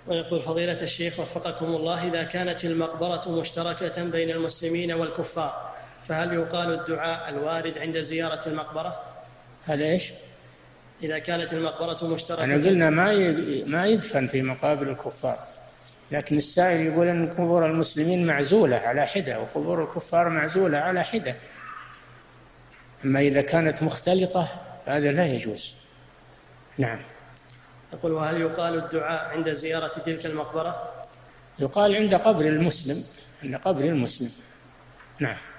ويقول فضيلة الشيخ وفقكم الله: إذا كانت المقبرة مشتركة بين المسلمين والكفار فهل يقال الدعاء الوارد عند زيارة المقبرة؟ هل إيش؟ إذا كانت المقبرة مشتركة، أنا قلنا ما يدفن في مقابر الكفار، لكن السائل يقول أن قبور المسلمين معزولة على حدة وقبور الكفار معزولة على حدة، أما إذا كانت مختلطة هذا لا يجوز. نعم. يقول: وهل يقال الدعاء عند زيارة تلك المقبرة؟ يقال عند قبر المسلم، عند قبر المسلم. نعم.